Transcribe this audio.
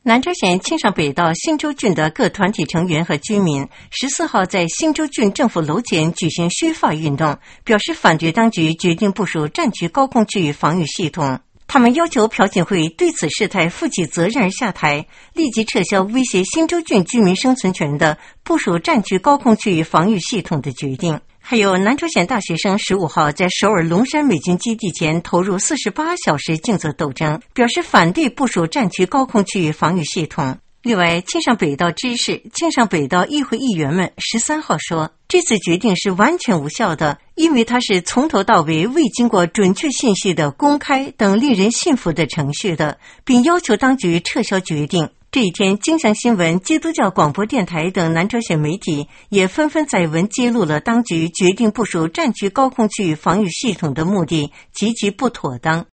南朝鲜庆尚北道新州郡的各团体成员和居民14号在新州郡政府楼前举行虚发运动，表示反对当局决定部署战区高空区域防御系统。他们要求朴槿惠对此事态负起责任而下台，立即撤销威胁新州郡居民生存权的部署战区高空区域防御系统的决定。还有南朝鲜大学生15号在首尔龙山美军基地前投入48小时静坐斗争，表示反对部署战区高空区域防御系统。另外，庆尚北道知事、庆尚北道议会议员们13号说，这次决定是完全无效的，因为它是从头到尾未经过准确信息的公开等令人信服的程序的，并要求当局撤销决定。这一天，金祥新闻、基督教广播电台等南朝鲜媒体也纷纷载文揭露了当局决定部署战区高空区域防御系统的目的极其不妥当。